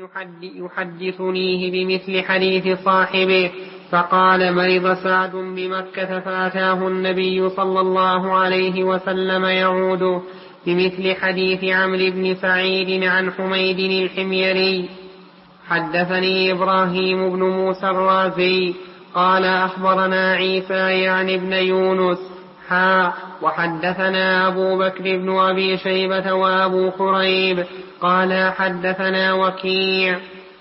يحدثنيه بمثل حديث صاحبه. فقال: مرض سعد بمكة فأتاه النبي صلى الله عليه وسلم يعود، بمثل حديث عمرو بن سعيد عن حميد الحميري. حدثني إبراهيم بن موسى الرازي قال: أخبرنا عيسى يعني ابن يونس وحدثنا أبو بكر بن أبي شيبة وأبو كريب قال: حدثنا وكيع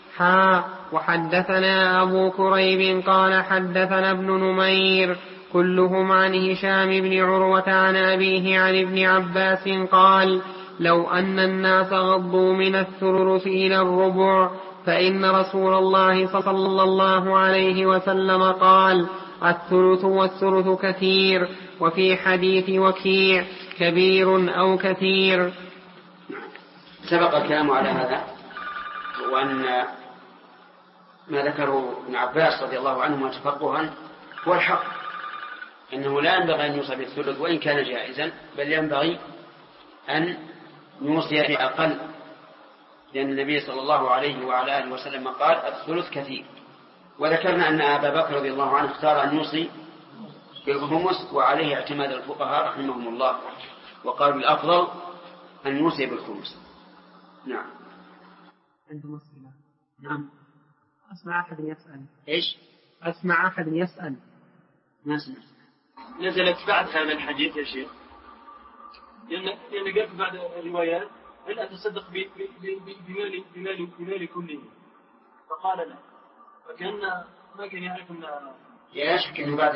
وحدثنا أبو كريب قال: حدثنا ابن نمير كلهم عن هشام بن عروة عن أبيه عن ابن عباس قال: لو أن الناس غضوا من الثلث إلى الربع فإن رسول الله صلى الله عليه وسلم قال: الثلث والثلث كثير. وفي حديث وكيع: كبير أو كثير. سبق الكلام على هذا، وأن ما ذكره ابن عباس رضي الله عنهما تفقها هو الحق، إنه لا ينبغي أن يوصى بالثلث وإن كان جائزا، بل ينبغي أن يوصي بأقل، لأن النبي صلى الله عليه وعلى آله وسلم قال: الثلث كثير. وذكرنا أن أبا بكر رضي الله عنه اختار أن يوصي بالخمس، وعليه اعتماد الفقهاء رحمهم الله، وقال بالأفضل أن يوصي بالخمس. نعم. عندما أسئلة. نعم. أسمع أحد يسأل. إيش؟ أسمع أحد يسأل. ما سمعت. نزلت بعد هذا الحديث يا شيخ، لأن قلت بعد الروايات: هل أتصدق بمالي كله؟ فقال: لا. فكان ما كان يعرف أن لا شك أنه بعد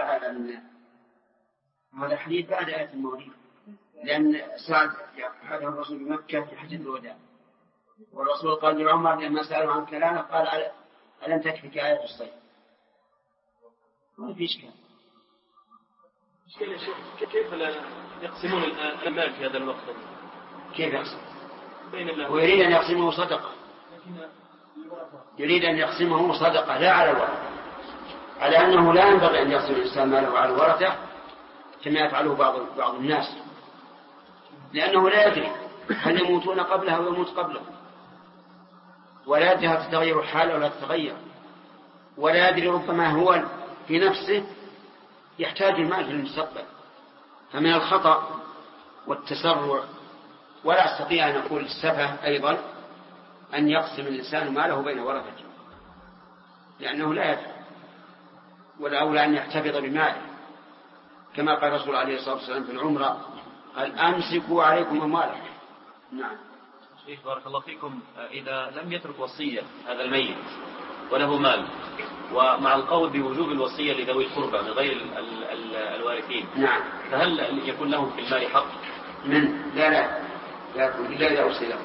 هذا الحديث بعد آية المواريث، لأن سعد حدث الرسول بمكة في حجة الوداع، والرسول قال لعمر لما سأله عن كلامه قال: ألم تكفك آية الصيد؟ ما في إشكال. كيف لا يقسمون المال في هذا الوقت؟ كيف يقسم؟ ويريد أن يقسمه صدقة، يريد أن يقسمه صدقة لا على الورثة، على أنه لا ينبغي أن يقسم الإنسان ماله على الورثة كما يفعله بعض الناس، لأنه لا يدري هل يموتون قبله أو يموت قبله، ولا يدري هل تتغير الحال ولا تتغير، ولا يدري ربما هو في نفسه يحتاج المال في المستقبل. فمن الخطأ والتسرع، ولا أستطيع أن أقول السفه أيضا، أن يقسم الإنسان ماله بين ورثته، لأنه لا يدري، والأولى أن يحتفظ بماله، كما قال الرسول عليه الصلاة والسلام في العمرة: قال: أمسكوا عليكم أموالكم. نعم. شيخ بارك الله فيكم، إذا لم يترك وصية هذا الميت وله مال، ومع القول بوجوب الوصية لذوي القربى من غير الوارثين، نعم، فهل يكون لهم في المال حق؟ لا يكون إلا إذا أوصي لهم،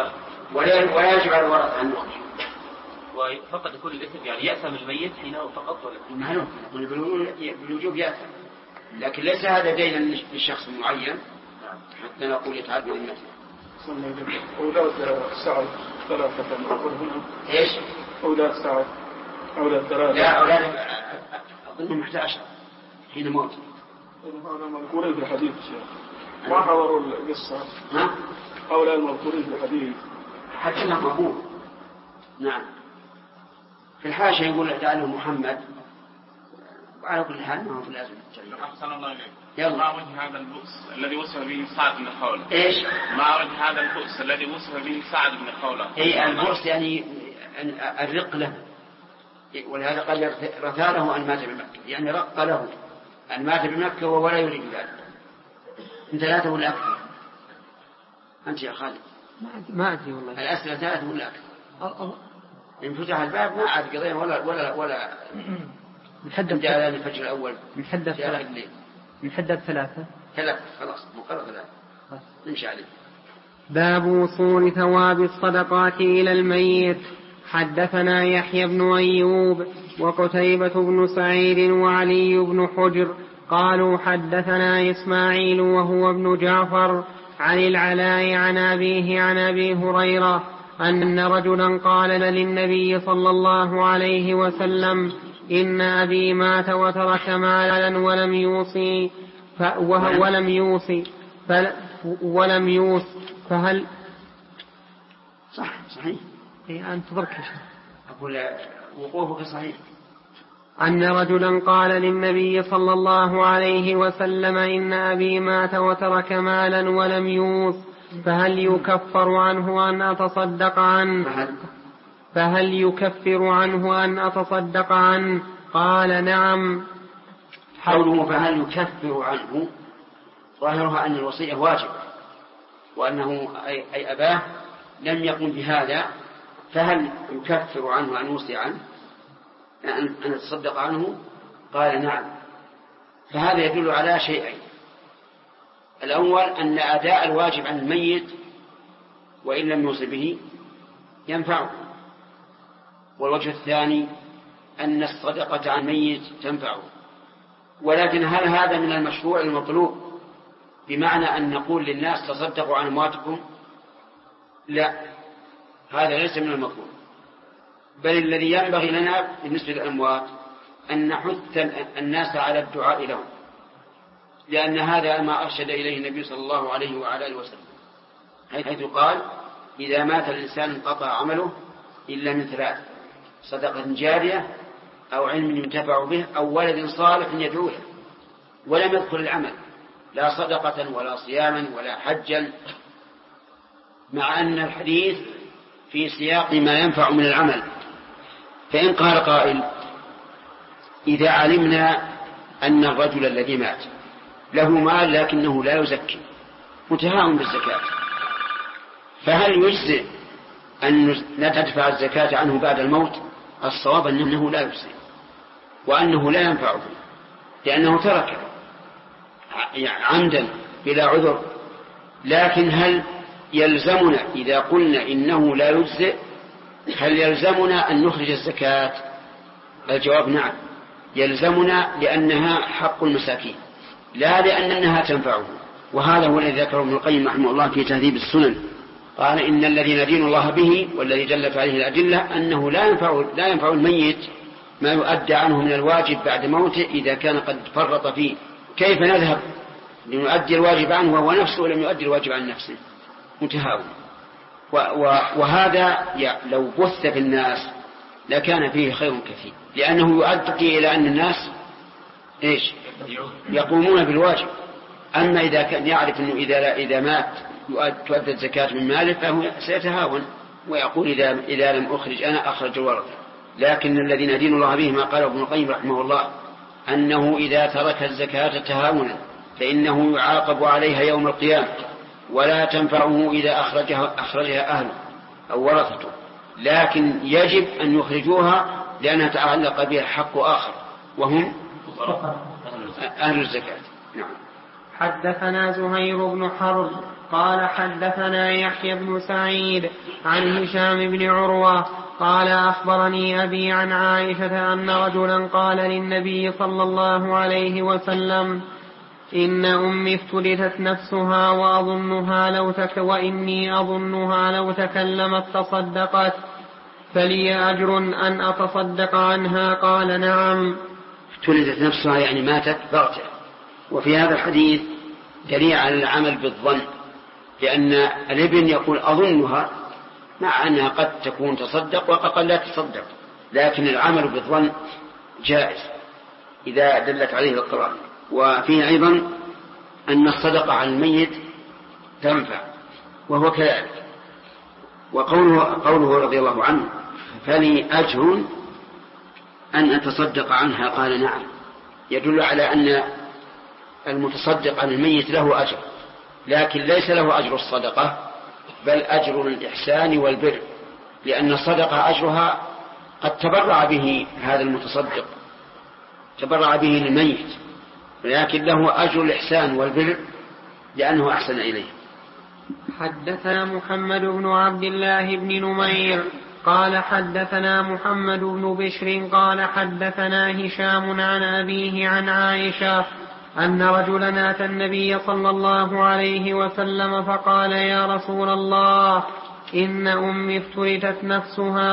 ولا يجب على الورث عن وقت، وفقط يكون الإثم، يعني يأثم الميت حينه فقط، ولا معلوم بالوجوب يأثم، لكن ليس هذا دينا لشخص معين حتى نقول يتعدى ذمته. أولاد سعد ثلاثة نقول هنا. إيش؟ أولاد سعد، أولاد ثلاثة. لا، أولاد أظنهم 11 حين موت. هذا مذكورين في الحديث شيخ، ما حضروا القصة. أولاد مذكورين في الحديث حتى لهم أبوه. نعم. في الحاشية يقول لعله محمد، وعلى كل حال ما هو في لازم. أحسن الله إليك. يلا. ما وجه هذا البؤس الذي وصف به سعد بن خولة؟ إيش؟ ما وجه هذا البؤس الذي وصف به سعد بن خولة؟ أي البؤس يعني الرق له، ولهذا قال: رثاله أن مات بمكة، يعني رق له أن مات بمكة وهو لا يريد ذلك. أنت لا تقول أكثر، أنت يا خالد ما أدري والله. الأسئلة 3 ولا أكثر. إن فتح الباب ما عاد قضينا ولا نحدد جاء الفجر الأول، نحدد 3 خلاص مقرر 3 نمشي عليه. باب وصول ثواب الصدقات إلى الميت. حدثنا يحيى بن أيوب وقتيبة بن سعيد وعلي بن حجر قالوا حدثنا إسماعيل وهو ابن جعفر عن العلاء عن أبيه عن أبي هريرة أن رجلا قال للنبي صلى الله عليه وسلم: إن أبي مات وترك مالا ولم يوصي فهل صحيح أنت تركش. أقول وقوفك صحيح. أن رجلا قال للنبي صلى الله عليه وسلم إن أبي مات وترك مالا ولم يوص فهل يكفر عنه أن أتصدق عنه قال نعم. قوله فهل يكفر عنه ظاهرها أن الوصية واجب وأنه أي أباه لم يقم بهذا، فهل يكفر عنه أن يوصي عنه أن يتصدق عنه؟ قال نعم. فهذا يدل على شيئين: الأول أن أداء الواجب عن الميت وإن لم يوصي به ينفعه، والوجه الثاني أن الصدقة عن الميت تنفعه. ولكن هل هذا من المشروع المطلوب بمعنى أن نقول للناس تصدقوا عن أمواتكم؟ لا، هذا ليس من المطلوب، بل الذي ينبغي لنا بالنسبة للأموات أن نحث الناس على الدعاء لهم، لأن هذا ما أرشد إليه النبي صلى الله عليه وعلى آله وسلم، حيث قال: إذا مات الإنسان انقطع عمله إلا من ثلاث: صدقة جارية أو علم ينتفع به أو ولد صالح يدعو له. ولم يذكر العمل، لا صدقة ولا صياما ولا حجا، مع أن الحديث في سياق ما ينفع من العمل. فإن قال قائل: إذا علمنا أن الرجل الذي مات له مال لكنه لا يزكي متهاون بالزكاة، فهل يجزئ أن ندفع الزكاة عنه بعد الموت؟ الصواب أنه لا يجزئ وأنه لا ينفعه، لأنه ترك عمدا بلا عذر. لكن هل يلزمنا إذا قلنا إنه لا يجزئ هل يلزمنا أن نخرج الزكاة؟ الجواب نعم، يلزمنا، لأنها حق المساكين لا لأنها تنفعه. وهذا هو الذي ذكره ابن القيم رحمه الله في تهذيب السنن، قال: إن الذي ندين الله به والذي دلت عليه الأدلة أنه لا ينفع الميت ما يؤدى عنه من الواجب بعد موته إذا كان قد فرط فيه. كيف نذهب لنؤدي الواجب عنه وهو نفسه لم يؤدي الواجب عن نفسه؟ متهاون. وهذا لو بث في الناس لكان فيه خير كثير، لأنه يؤدي إلى أن الناس يقومون بالواجب. أما إذا كان يعرف أنه إذا مات تؤدى الزكاة من ماله فهو سيتهاون ويقول إذا لم أخرج أنا أخرج الورثة. لكن الذين دين الله به ما قال ابن القيم رحمه الله أنه إذا ترك الزكاة تهاونا فإنه يعاقب عليها يوم القيامة ولا تنفعه إذا أخرجها أهله أو ورثته، لكن يجب أن يخرجوها لأنها تعلق بها حق آخر وهم أهل الزكاة. نعم. حدثنا زهير بن حرب قال حدثنا يحيى بن سعيد عن هشام بن عروة قال أخبرني أبي عن عائشة أن رجلا قال للنبي صلى الله عليه وسلم: إن أمي افتلتت نفسها وإني أظنها لو تكلمت تصدقت، فلي أجر أن أتصدق عنها؟ قال نعم. افتلتت نفسها يعني ماتت بغتة. وفي هذا الحديث دليل على العمل بالظن، لأن الابن يقول أظنها مع أنها قد تكون تصدق وقد لا تصدق، لكن العمل بالظن جائز إذا دلت عليه القرآن. وفيه أيضا أن الصدقة عن الميت تنفع وهو كذلك. وقوله رضي الله عنه: فلي أجر أن أتصدق عنها؟ قال نعم، يدل على أن المتصدق عن الميت له أجر، لكن ليس له أجر الصدقة بل أجر الإحسان والبر، لأن الصدقة أجرها قد تبرع به هذا المتصدق، تبرع به للميت، لكن له أجر الإحسان والبر لأنه أحسن إليه. حدثنا محمد بن عبد الله بن نمير قال حدثنا محمد بن بشر قال حدثنا هشام عن أبيه عن عائشة أن رجلا أتى النبي صلى الله عليه وسلم فقال: يا رسول الله، إن أمي افتلتت نفسها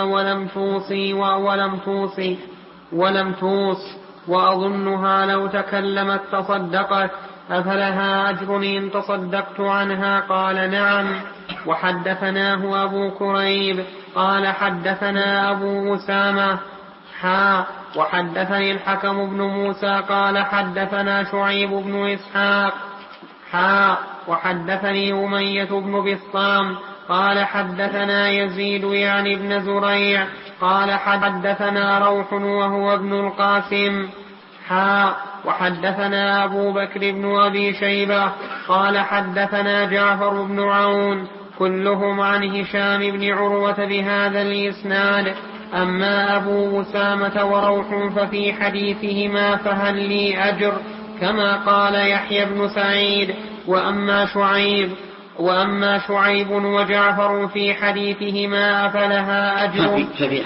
ولم توص وأظنها لو تكلمت تصدقت، أفلها أجر إن تصدقت عنها؟ قال نعم. وحدثناه أبو كريب قال حدثنا أبو أسامة وحدثني الحكم بن موسى قال حدثنا شعيب بن إسحاق وحدثني أمية بن بسطام قال حدثنا يزيد يعني بن زريع قال حدثنا روح وهو ابن القاسم وحدثنا أبو بكر بن أبي شيبة قال حدثنا جعفر بن عون كلهم عن هشام بن عروة بهذا الإسناد. أما أبو أسامة وروح ففي حديثهما فهل لي أجر كما قال يحيى بن سعيد. وأما شعيب وجعفر في حديثهما أفلها أجر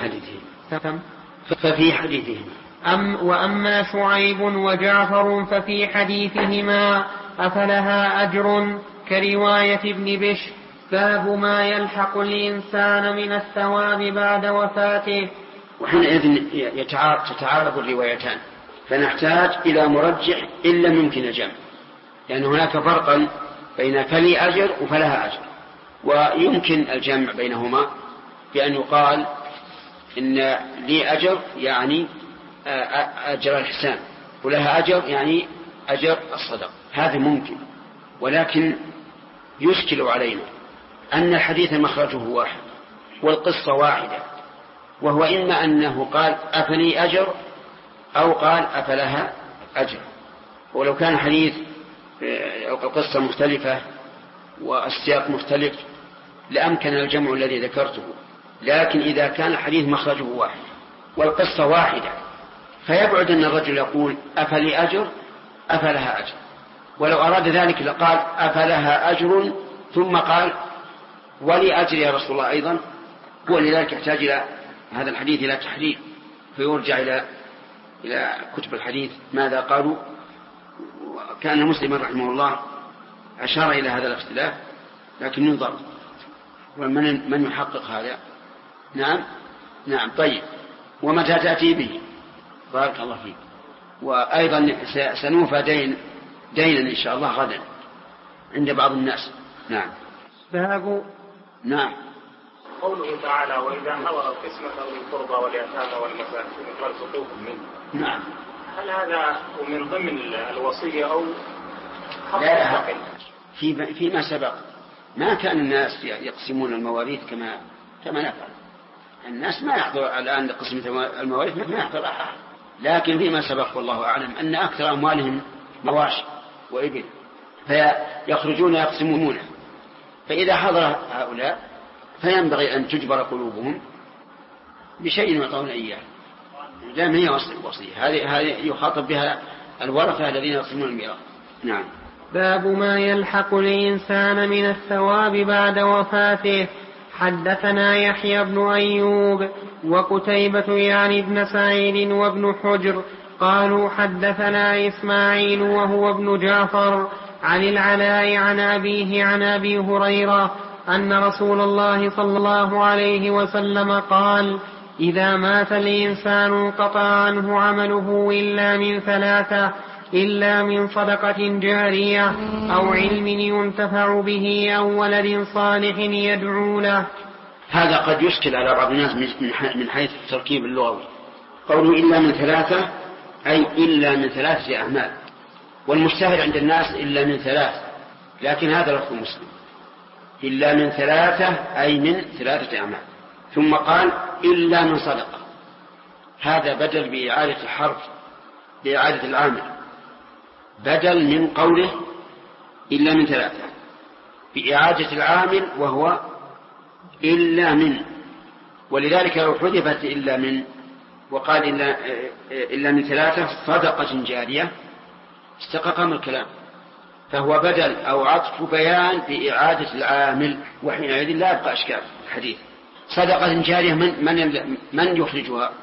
ففي حديثهما وأما شعيب وجعفر ففي حديثهما أفلها أجر كرواية ابن بشر باب ما يلحق الإنسان من الثواب بعد وفاته. وحينئذ تتعارض الروايتان فنحتاج إلى مرجح إن لم يمكن الجمع، لأن هناك فرقا بين فلي أجر وفلها أجر، ويمكن الجمع بينهما بأن يقال إن لي أجر يعني أجر الإحسان، ولها أجر يعني أجر الصدق، هذا ممكن. ولكن يشكل علينا أن الحديث مخرجه واحد والقصة واحدة، وهو إما أنه قال أفلي أجر أو قال أفلها أجر. ولو كان حديث القصة مختلفة والسياق مختلف لأمكن الجمع الذي ذكرته، لكن إذا كان الحديث مخرجه واحد والقصة واحدة فيبعد أن الرجل يقول أفلي أجر أفلها أجر، ولو أراد ذلك لقال أفلها أجر ثم قال ولي أجر يا رسول الله أيضا، ولذلك يحتاج إلى هذا الحديث إلى تحرير، فيرجع إلى كتب الحديث ماذا قالوا. كان مسلم رحمه الله أشار إلى هذا الاختلاف، لكن ينظر من يحقق هذا. نعم طيب. ومتى تأتي به؟ بارك الله فيك. وأيضا سنوفى دينا إن شاء الله غدا عند بعض الناس. نعم. نعم. قوله تعالى وإذا حضر القسمة أولي القربى واليتامى والمساكين فارزقوهم منه. نعم. هل هذا من ضمن الوصية أو لا؟ فيما سبق ما كان الناس يقسمون المواريث كما نفعل. الناس ما يحضر الآن لقسمة المواريث، ما يحضر أحد، لكن فيما سبق والله أعلم أن أكثر أموالهم مواشي وإبل، فيخرجون يقسمونه. فإذا حضر هؤلاء فينبغي أن تجبر قلوبهم بشيء يعطون إياه، لا هي وصية. هذه يخاطب بها الورثة الذين يقسمون الميراث. نعم. باب ما يلحق الإنسان من الثواب بعد وفاته. حدثنا يحيى بن أيوب وقتيبة يعني بن سعيد وابن حجر قالوا حدثنا إسماعيل وهو ابن جعفر عن العلاء عن أبيه عن أبي هريرة أن رسول الله صلى الله عليه وسلم قال إذا مات الإنسان انقطع عنه عمله إلا من ثلاثة: إلا من صدقة جارية أو علم ينتفع به أو ولد صالح يدعو له. هذا قد يشكل على بعض الناس من حيث التركيب اللغوي. قوله إلا من ثلاثة أي إلا من 3 أعمال، والمشتهر عند الناس إلا من 3، لكن هذا لفظ مسلم إلا من 3 أي من 3 أعمال. ثم قال إلا من صدقة، هذا بدل بإعادة الحرف بإعادة العامل، بدل من قوله إلا من 3 بإعادة العامل وهو إلا من. ولذلك لو حذفت إلا من وقال إلا من 3 صدقة جارية استقام الكلام، فهو بدل أو عطف بيان بإعادة العامل، وحينئذ لا يبقى أشكال الحديث. صدقة جارية من يخرجها؟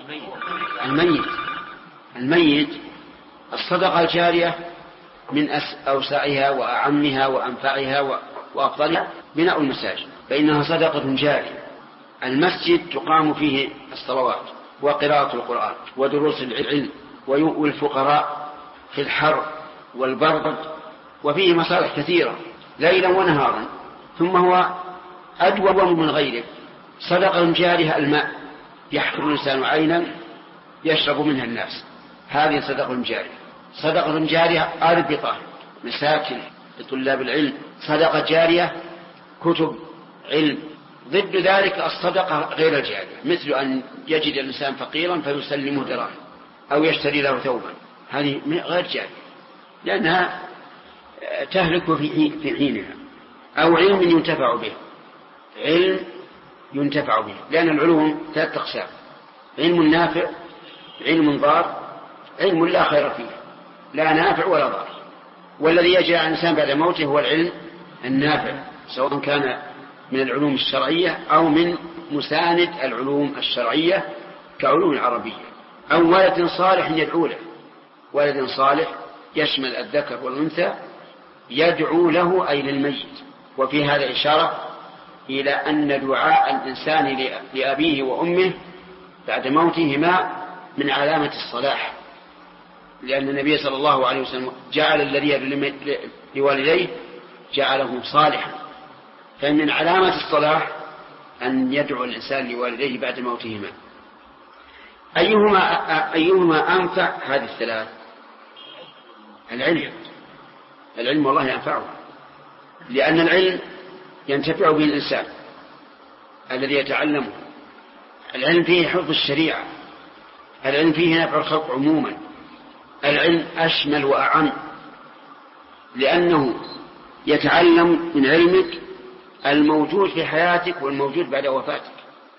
الميت. الصدقة الجارية من أوسعها وأعمها وأنفعها وأفضلها بناء المساجد، فإنها صدقة جارية. المسجد تقام فيه الصلوات وقراءة القرآن ودروس العلم والفقراء في الحر والبرد، وفيه مصالح كثيرة ليلا ونهارا، ثم هو أدوم من غيره، صدقة جارية الماء، يحفر الإنسان عينا يشرب منها الناس، هذه صدقة جارية. صدقة جارية أربطة مساكن لطلاب العلم، صدقة جارية كتب علم. ضد ذلك الصدقة غير الجارية، مثل أن يجد الإنسان فقيرا فيسلمه دراهم أو يشتري له ثوبا، هذه غير جارية لأنها تهلك في حينها. أو علم ينتفع به، علم ينتفع به، لأن العلوم 3 أقسام: علم نافع، علم ضار، علم لا خير فيه، لا نافع ولا ضار. والذي يجري على الإنسان بعد موته هو العلم النافع، سواء كان من العلوم الشرعية أو من مساند العلوم الشرعية كعلوم العربية. أو ولد صالح يدعو له، ولد صالح يشمل الذكر والأنثى يدعو له أي للميت. وفي هذا إشارة إلى أن دعاء الإنسان لأبيه وأمه بعد موتهما من علامة الصلاح، لأن النبي صلى الله عليه وسلم جعل الذي لوالديه جعله صالحا، فمن علامة الصلاح أن يدعو الإنسان لوالديه بعد موتهما. أيهما أنفع؟ هذه الثلاث. العلم والله ينفعه، لأن العلم ينتفع به الإنسان الذي يتعلمه. العلم فيه حفظ الشريعة، العلم فيه نفع الخلق عموما. العلم أشمل وأعم، لأنه يتعلم من علمك الموجود في حياتك والموجود بعد وفاتك.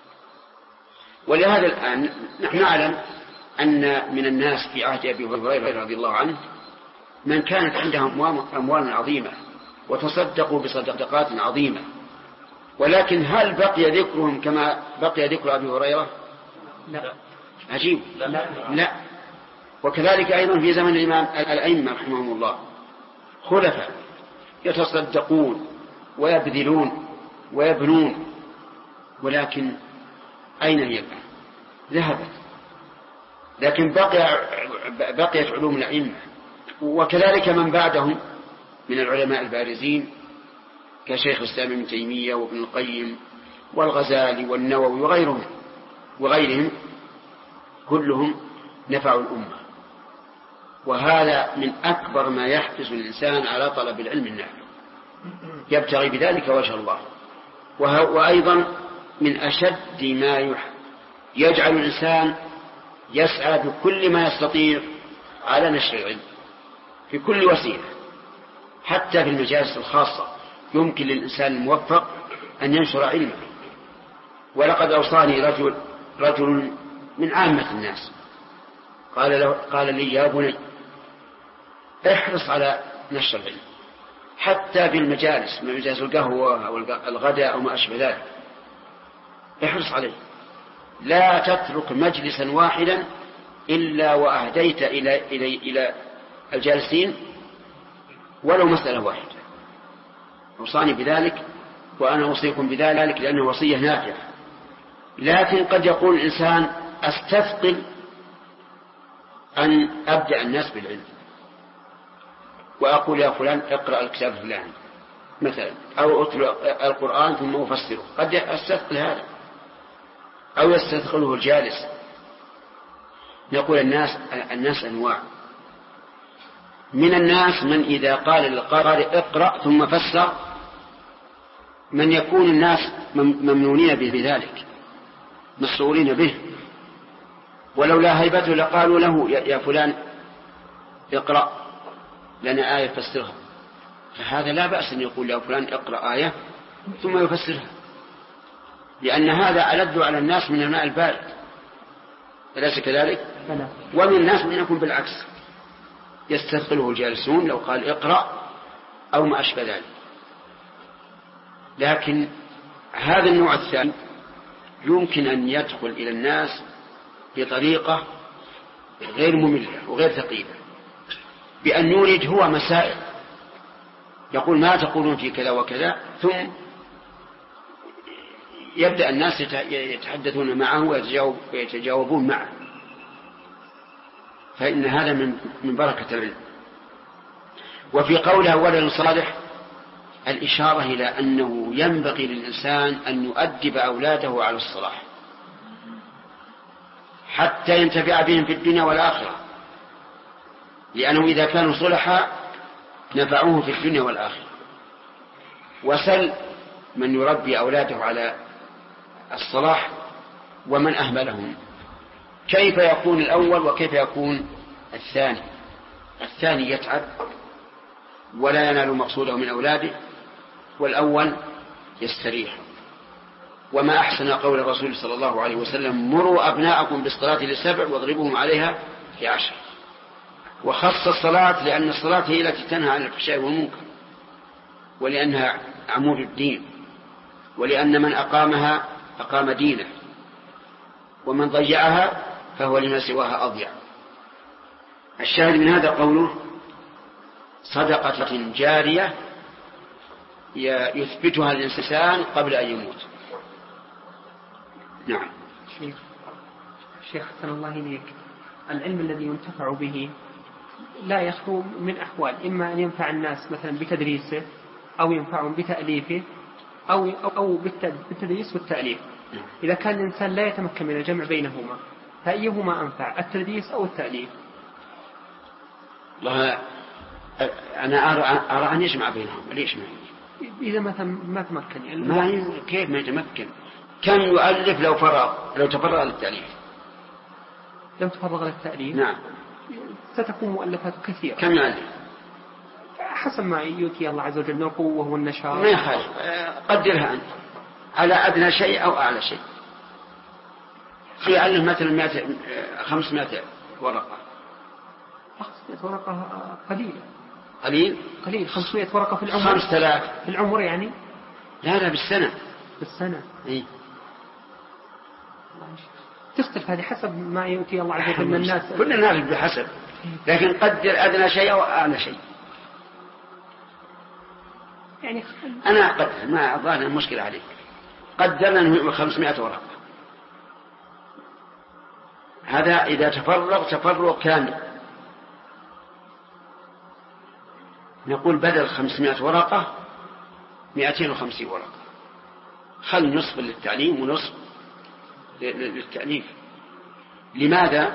ولهذا الآن نحن نعلم أن من الناس في عهد أبي هريرة رضي الله عنه من كانت عندهم أموال عظيمة وتصدقوا بصدقات عظيمة، ولكن هل بقي ذكرهم كما بقي ذكر أبي هريرة؟ لا. عجيب. لا. وكذلك أيضا في زمن الإمام الأئمة رحمهم الله خلفاء يتصدقون ويبذلون ويبنون، ولكن أين هي؟ ذهبت. لكن بقيت علوم الأئمة. وكذلك من بعدهم من العلماء البارزين كشيخ الإسلام ابن تيمية وابن القيم والغزالي والنووي وغيرهم كلهم نفعوا الأمة. وهذا من أكبر ما يحفز الإنسان على طلب العلم النافع، يبتغي بذلك وجه الله. وأيضا من أشد ما يجعل الإنسان يسعى بكل ما يستطيع على نشر العلم في كل وسيلة، حتى في المجالس الخاصة يمكن للإنسان الموفق أن ينشر علمه. ولقد أوصاني رجل من عامة الناس قال لي: يا بني احرص على نشر العلم، حتى في المجالس من مجالس القهوة أو الغداء أو ما أشبه ذلك، احرص عليه. لا تترك مجلسا واحدا إلا وأهديت إلى الجالسين ولو مسألة واحدة. أوصاني بذلك وأنا أوصيكم بذلك لأنه وصية نافعة. لكن قد يقول الإنسان: أستثقل أن أبدأ الناس بالعلم وأقول: يا فلان اقرأ الكتاب الفلاني مثلا، أو أتلو القرآن ثم أفسره. قد أستثقل هذا، أو يستثقله الجالس. نقول الناس أنواع. من الناس من إذا قال للقارئ اقرأ ثم فسر، من يكون الناس ممنونين بذلك مسؤولين به، ولولا هيبته لقالوا له: يا فلان اقرأ لنا آية فسرها. فهذا لا بأس أن يقول: يا فلان اقرأ آية ثم يفسرها، لأن هذا ألد على الناس من الماء البارد، أليس كذلك؟ ومن الناس من يكون بالعكس، يستثقله الجالسون لو قال اقرأ أو ما أشبه ذلك. لكن هذا النوع الثاني يمكن أن يدخل إلى الناس بطريقة غير مملة وغير ثقيلة، بأن يورد هو مسائل، يقول: ما تقولون في كذا وكذا، ثم يبدأ الناس يتحدثون معه ويتجاوبون معه. فإن هذا من بركة العلم. وفي قوله: ولد صالح الإشارة إلى أنه ينبغي للإنسان أن يؤدب أولاده على الصلاح حتى ينتفع بهم في الدنيا والآخرة، لأنه إذا كانوا صلحاء نفعوه في الدنيا والآخرة. وسل من يربي أولاده على الصلاح ومن أهملهم، كيف يكون الأول وكيف يكون الثاني؟ الثاني يتعب ولا ينال مقصوده من أولاده، والأول يستريح. وما أحسن قول الرسول صلى الله عليه وسلم: مروا أبناءكم بالصلاة ل7 واضربوهم عليها ل10. وخص الصلاة لأن الصلاة هي التي تنهى عن الفحشاء والمنكر، ولأنها عمود الدين، ولأن من أقامها أقام دينه، ومن ضيعها فهو لما سواها أضيع. الشاهد من هذا قوله: صدقة جارية يثبتها الإنسان قبل أن يموت. نعم. شيخ حسن الله إليك، العلم الذي ينتفع به لا يخلو من أحوال، إما أن ينفع الناس مثلا بتدريسه، أو ينفعهم بتأليفه، أو بالتدريس والتأليف. إذا كان الإنسان لا يتمكن من الجمع بينهما فأيهما أنفع، التدريس أو التأليف؟ والله أنا أرى أن يجمع بينهم. ليش ما إذا ما تمكن يعني ما كيف ما يتمكن؟ كم يؤلف لو تفرغ للتأليف؟ لو تفرغ للتأليف نعم ستكون مؤلفات كثيرة. كم يؤلف؟ حسب ما يؤتي الله عز وجل من القوة والنشاط. ما يخالف، قدرها أنت على أدنى شيء أو أعلى شيء. يؤلف مثلا 500 ورقة. 500 ورقة قليل 500 ورقة في العمر. 5000 في العمر يعني؟ لا بالسنة. إيه؟ تختلف هذه حسب ما يؤتي الله عز وجل من الناس. كلنا نعرف بحسب، لكن قدر أدنى شيء أو أعلى شيء. يعني أنا أقدر، ما أظن المشكلة عليك. قدرنا أنه 500 ورقة. هذا إذا تفرغ كامل. نقول بدل 500 ورقة 250 ورقة، خل نصف للتعليم ونصف للتأليف. لماذا؟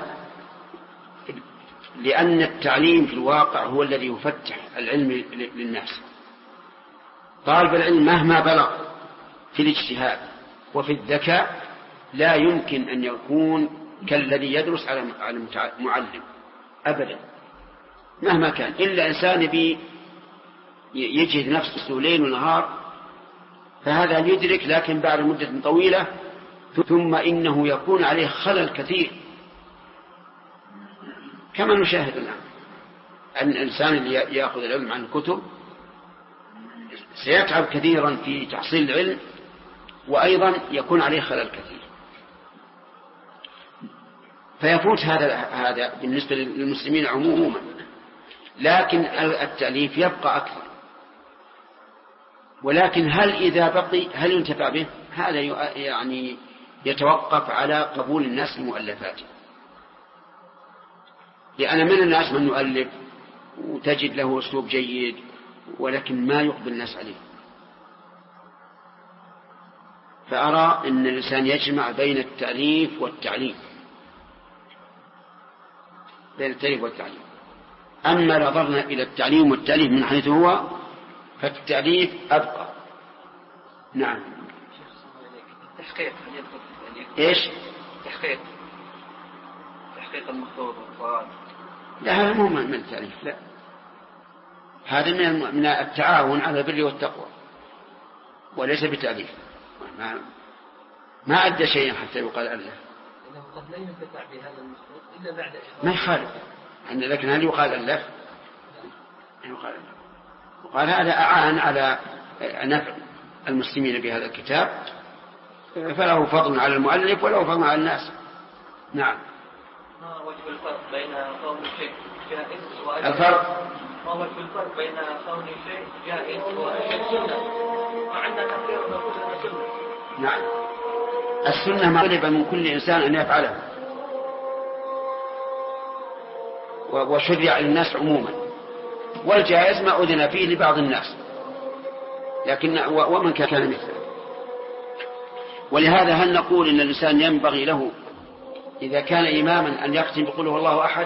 لأن التعليم في الواقع هو الذي يفتح العلم للناس. طالب العلم مهما بلغ في الاجتهاد وفي الذكاء لا يمكن أن يكون كالذي يدرس على معلم أبدا مهما كان، إلا إنسان يجهد نفسه ليل ونهار، فهذا يدرك، لكن بعد مدة طويلة ثم إنه يكون عليه خلل كثير، كما نشاهد الآن أن الإنسان اللي يأخذ العلم عن الكتب سيتعب كثيرا في تحصيل العلم، وأيضا يكون عليه خلل كثير، فيفوت هذا بالنسبة للمسلمين عموما. لكن التأليف يبقى أكثر. ولكن هل إذا بقي هل ينتفع به؟ هذا يعني يتوقف على قبول الناس لمؤلفاته. لأن من الناس من يؤلف وتجد له أسلوب جيد ولكن ما يقبل الناس عليه. فأرى أن الإنسان يجمع بين التأليف والتعليم، أما نظرنا إلى التعليم والتأليف من حيث هو فالتأليف أبقى. نعم. تحقيق إيش؟ تحقيق المخطوط والقرآن. لا هذا مو من التأليف، لا هذا من التعاون على البر والتقوى وليس بتأليف. ما أدى شيئا حتى يقال ألف. قد لا ينتفع بهذا المخطوط إلا بعد ما يخالف، لكن هل يقال ألف؟ وقال هذا أعان على نفع المسلمين بهذا الكتاب، فله فضل على المؤلف وله فضل على الناس. نعم. ما وجه الفرق بين قول شيء جائز وأجل؟ الفرق ما وجه الفرق بين قول شيء جائز وأجل سنة؟ وعندنا كثير نقول أنها سنة. نعم. السنة ما طلب من كل إنسان أن يفعله، وشرع للناس عموما، والجائز ما أذن فيه لبعض الناس. لكن ومن كان مثله. ولهذا هل نقول إن الإنسان ينبغي له إذا كان إماما أن يختم بقول هو الله أحد؟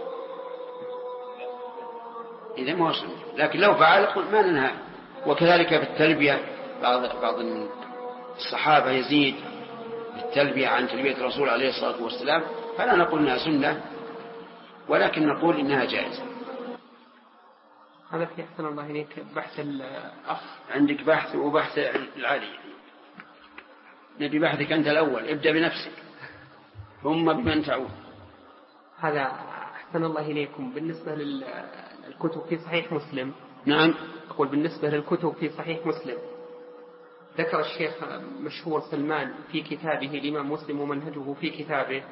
إذا ما وصل، لكن لو فعل يقول ما ننهى. وكذلك في التلبية بعض الصحابة يزيد بالتلبية عن تلبية الرسول عليه الصلاة والسلام، فلا نقول إنها سنة ولكن نقول إنها جائزة. هذا في أحسن الله إليك بحث الأخ. عندك بحث وبحث العالي، نبي بحثك أنت الأول، ابدأ بنفسك ثم بمن تعود. هذا أحسن الله إليكم بالنسبة للكتب في صحيح مسلم. نعم. أقول بالنسبة للكتب في صحيح مسلم، ذكر الشيخ مشهور سلمان في كتابه الإمام مسلم ومنهجه في كتابه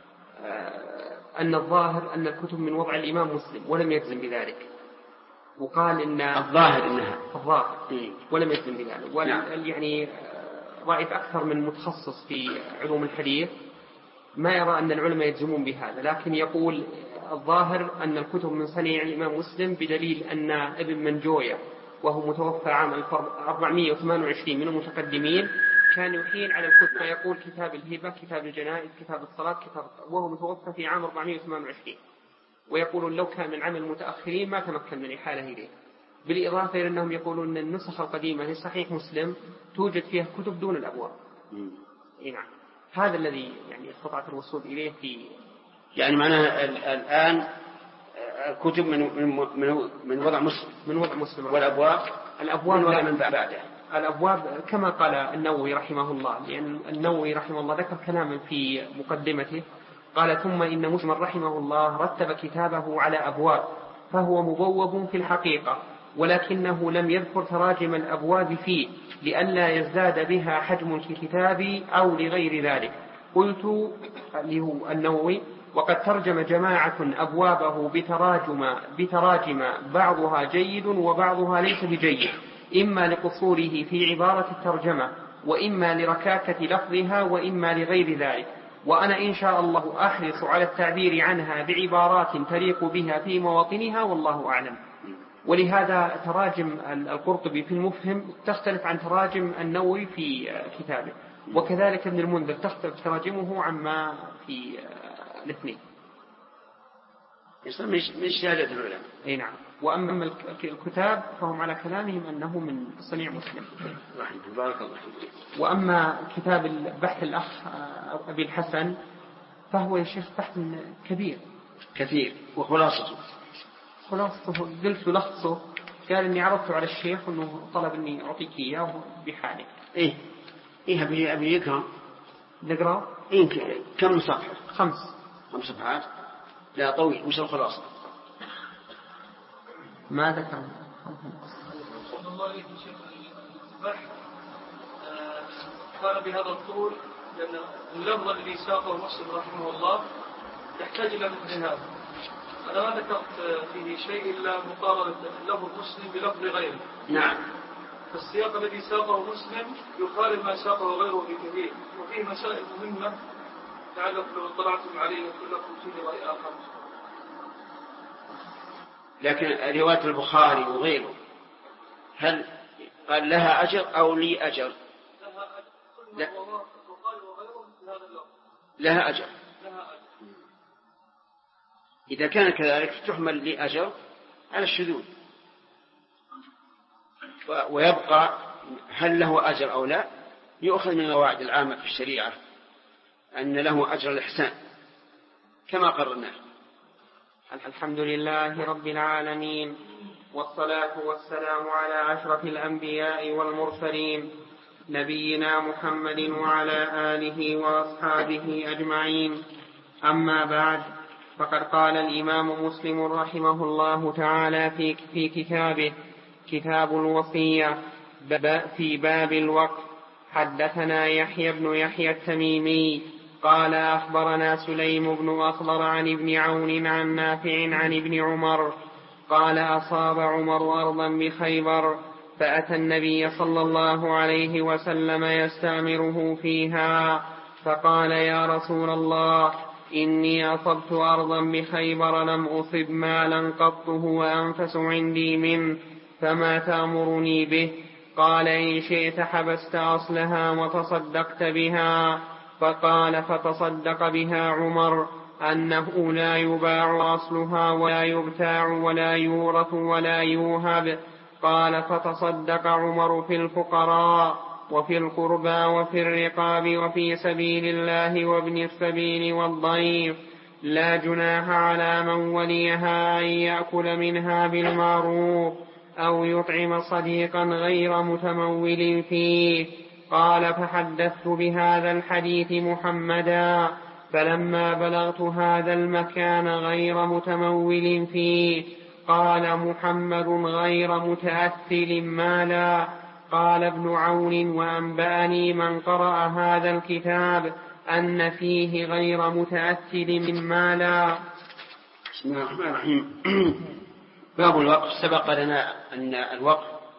أن الظاهر أن الكتب من وضع الإمام مسلم ولم يجزم بذلك، وقال إن الظاهر إنها ولم يجزم بذلك. يعني رأيت أكثر من متخصص في علوم الحديث ما يرى أن العلماء يجزمون بهذا، لكن يقول الظاهر أن الكتب من صنيع الإمام مسلم، بدليل أن ابن منجوية وهو متوفى عام 428 من المتقدمين كان يحيل على الكتب فيقول كتاب الهبة، كتاب الجنائز، كتاب الصلاة، وهو متوفى في عام 428، ويقولون لو كان من عمل المتأخرين ما تمكن من الإحالة إليه. بالإضافة إلى أنهم يقولون أن النسخ القديمة لصحيح مسلم توجد فيها كتب دون الأبواب. نعم، هذا الذي يعني استطعت الوصول إليه في يعني معناها الآن الكتب من وضع مسلم والأبواب من بعدها. الأبواب كما قال النووي رحمه الله، لأن النووي رحمه الله ذكر كلاما في مقدمته قال ثم إن مسلم رحمه الله رتب كتابه على أبواب فهو مبوب في الحقيقة، ولكنه لم يذكر تراجم الأبواب فيه لئلا يزداد بها حجم الكتاب أو لغير ذلك. قلت له النووي وقد ترجم جماعة أبوابه بتراجم بعضها جيد وبعضها ليس بجيد، إما لقصوره في عبارة الترجمة وإما لركاكة لفظها وإما لغير ذلك، وأنا إن شاء الله أحرص على التعبير عنها بعبارات تليق بها في مواطنها والله أعلم. ولهذا تراجم القرطبي في المفهم تختلف عن تراجم النووي في كتابه، وكذلك ابن المنذر تختلف تراجمه عما في الاثنين. من شهادة العلماء. أي نعم. وأما الكتاب فهم على كلامهم أنه من صنيع مسلم. بارك الله فيك. وأما كتاب البحث الأخ أبي الحسن فهو يا شيخ بحث كثير وخلاصته قلت لخصه قال إني عرضت على الشيخ أنه طلب إني أعطيك إياه بحاله. إيه أبي يقرأ نقرأ. كم صفحة؟ 5 صفحات. لا طويل. وش الخلاصة؟ ما ذكر. قال بهذا الطول لأن اللفظ الذي ساقه مسلم رحمه الله يحتاج إلى مثل هذا. أنا ما ذكرت فيه شيء إلا مقارنة لفظ مسلم بلفظ غيره. نعم. فالسياق الذي ساقه مسلم يخالف ما ساقه غيره بكثير، وفيه مسائل مهمة لعلكم لو اطلعتم عليه يكون لكم فيه رأي آخر. لكن رواية البخاري وغيره هل قال لها أجر أو لي أجر؟ لها أجر. إذا كان كذلك تحمل لي أجر على الشذوذ، ويبقى هل له أجر أو لا يؤخذ من القواعد العامة في الشريعة أن له أجر الإحسان كما قررنا. الحمد لله رب العالمين، والصلاة والسلام على أشرف الأنبياء والمرسلين نبينا محمد وعلى آله وأصحابه أجمعين. أما بعد، فقد قال الإمام مسلم رحمه الله تعالى في كتابه كتاب الوصية في باب الوقف: حدثنا يحيى بن يحيى التميمي قال أخبرنا سليم بن أخضر عن ابن عون عن نافع عن ابن عمر قال أصاب عمر أرضا بخيبر فأتى النبي صلى الله عليه وسلم يستأمره فيها فقال: يا رسول الله، إني أصبت أرضا بخيبر لم أصب مالا قط هو أنفس عندي منه، فما تأمرني به؟ قال إن شئت حبست أصلها وتصدقت بها. فقال فتصدق بها عمر أنه لا يباع أصلها ولا يبتاع ولا يورث ولا يوهب. قال فتصدق عمر في الفقراء وفي القربى وفي الرقاب وفي سبيل الله وابن السبيل والضيف. لا جناح على من وليها أن يأكل منها بالمعروف أو يطعم صديقا غير متمول فيه. قال فحدثت بهذا الحديث محمدا، فلما بلغت هذا المكان غير متمول فيه قال محمد غير متأثل مالا. قال ابن عون وأنبأني من قرأ هذا الكتاب أن فيه غير متأثل مالا. بسم الله الرحمن الرحيم. باب الوقف. سبق لنا أن الوقف